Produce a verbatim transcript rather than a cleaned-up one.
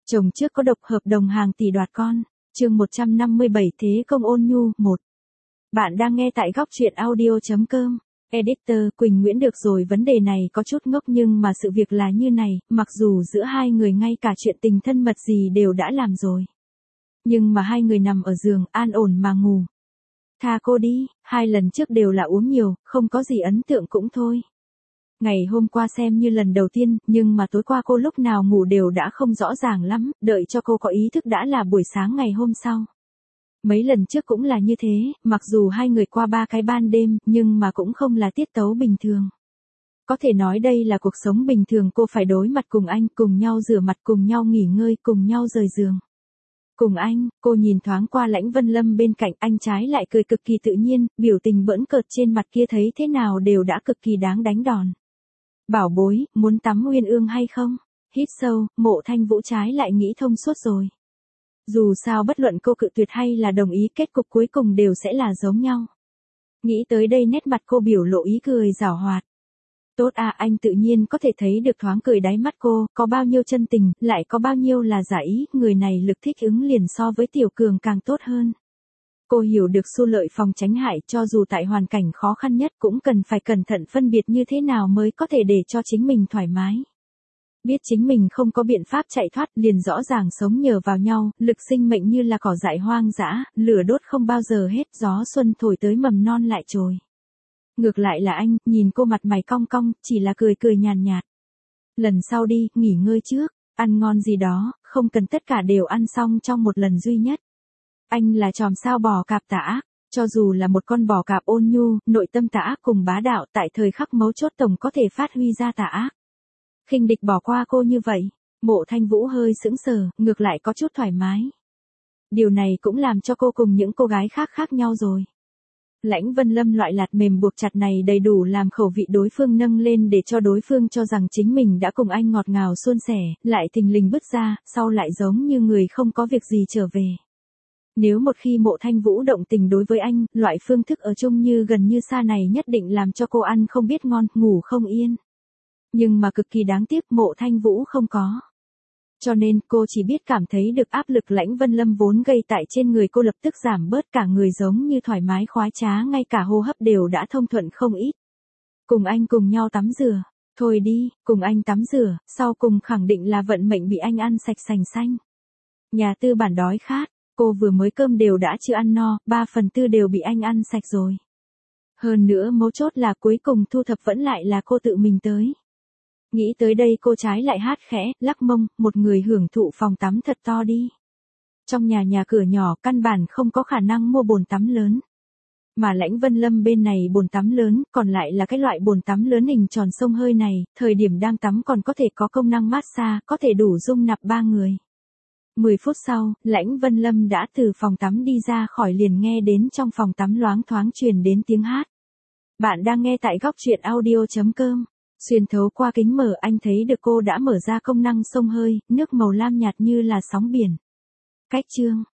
Chồng trước có độc hợp đồng hàng tỷ đoạt con. Chương một trăm năm mươi bảy Thế công ôn nhu. một. Bạn đang nghe tại góc truyện audio chấm com. Editor Quỳnh Nguyễn. Được rồi, vấn đề này có chút ngốc nhưng mà sự việc là như này, mặc dù giữa hai người ngay cả chuyện tình thân mật gì đều đã làm rồi. Nhưng mà hai người nằm ở giường, an ổn mà ngủ. Tha cô đi, hai lần trước đều là uống nhiều, không có gì ấn tượng cũng thôi. Ngày hôm qua xem như lần đầu tiên, nhưng mà tối qua cô lúc nào ngủ đều đã không rõ ràng lắm, đợi cho cô có ý thức đã là buổi sáng ngày hôm sau. Mấy lần trước cũng là như thế, mặc dù hai người qua ba cái ban đêm, nhưng mà cũng không là tiết tấu bình thường. Có thể nói đây là cuộc sống bình thường, cô phải đối mặt cùng anh, cùng nhau rửa mặt, cùng nhau nghỉ ngơi, cùng nhau rời giường. Cùng anh, cô nhìn thoáng qua Lãnh Vân Lâm bên cạnh, anh trái lại cười cực kỳ tự nhiên, biểu tình bỡn cợt trên mặt kia thấy thế nào đều đã cực kỳ đáng đánh đòn. Bảo bối, muốn tắm uyên ương hay không? Hít sâu, Mộ Thanh Vũ trái lại nghĩ thông suốt rồi. Dù sao bất luận cô cự tuyệt hay là đồng ý, kết cục cuối cùng đều sẽ là giống nhau. Nghĩ tới đây nét mặt cô biểu lộ ý cười giảo hoạt. Tốt à, anh tự nhiên có thể thấy được thoáng cười đáy mắt cô, có bao nhiêu chân tình, lại có bao nhiêu là giả ý, người này lực thích ứng liền so với Tiểu Cường càng tốt hơn. Cô hiểu được xu lợi phòng tránh hại, cho dù tại hoàn cảnh khó khăn nhất cũng cần phải cẩn thận phân biệt như thế nào mới có thể để cho chính mình thoải mái. Biết chính mình không có biện pháp chạy thoát, liền rõ ràng sống nhờ vào nhau, lực sinh mệnh như là cỏ dại hoang dã, lửa đốt không bao giờ hết, gió xuân thổi tới mầm non lại trồi. Ngược lại là anh, nhìn cô mặt mày cong cong, chỉ là cười cười nhàn nhạt. Lần sau đi, nghỉ ngơi trước, ăn ngon gì đó, không cần tất cả đều ăn xong trong một lần duy nhất. Anh là chòm sao bò cạp tà ác, cho dù là một con bò cạp ôn nhu, nội tâm tà ác cùng bá đạo, tại thời khắc mấu chốt tổng có thể phát huy ra tà ác. Khinh địch bỏ qua cô như vậy, Mộ Thanh Vũ hơi sững sờ, ngược lại có chút thoải mái. Điều này cũng làm cho cô cùng những cô gái khác khác nhau rồi. Lãnh Vân Lâm loại lạt mềm buộc chặt này đầy đủ làm khẩu vị đối phương nâng lên để cho đối phương cho rằng chính mình đã cùng anh ngọt ngào suôn sẻ, lại thình lình bứt ra, sau lại giống như người không có việc gì trở về. Nếu một khi Mộ Thanh Vũ động tình đối với anh, loại phương thức ở chung như gần như xa này nhất định làm cho cô ăn không biết ngon, ngủ không yên. Nhưng mà cực kỳ đáng tiếc Mộ Thanh Vũ không có. Cho nên cô chỉ biết cảm thấy được áp lực Lãnh Vân Lâm vốn gây tại trên người cô lập tức giảm bớt, cả người giống như thoải mái khoái trá, ngay cả hô hấp đều đã thông thuận không ít. Cùng anh cùng nhau tắm rửa, thôi đi, cùng anh tắm rửa, sau cùng khẳng định là vận mệnh bị anh ăn sạch sành xanh. Nhà tư bản đói khát, cô vừa mới cơm đều đã chưa ăn no, ba phần tư đều bị anh ăn sạch rồi. Hơn nữa mấu chốt là cuối cùng thu thập vẫn lại là cô tự mình tới. Nghĩ tới đây cô trái lại hát khẽ, lắc mông, một người hưởng thụ phòng tắm thật to đi. Trong nhà nhà cửa nhỏ căn bản không có khả năng mua bồn tắm lớn. Mà Lãnh Vân Lâm bên này bồn tắm lớn, còn lại là cái loại bồn tắm lớn hình tròn xông hơi này, thời điểm đang tắm còn có thể có công năng massage, có thể đủ dung nạp ba người. Mười phút sau, Lãnh Vân Lâm đã từ phòng tắm đi ra khỏi, liền nghe đến trong phòng tắm loáng thoáng truyền đến tiếng hát. Bạn đang nghe tại góc truyện audio chấm com. Xuyên thấu qua kính mở anh thấy được cô đã mở ra công năng xông hơi, nước màu lam nhạt như là sóng biển. Cách chương.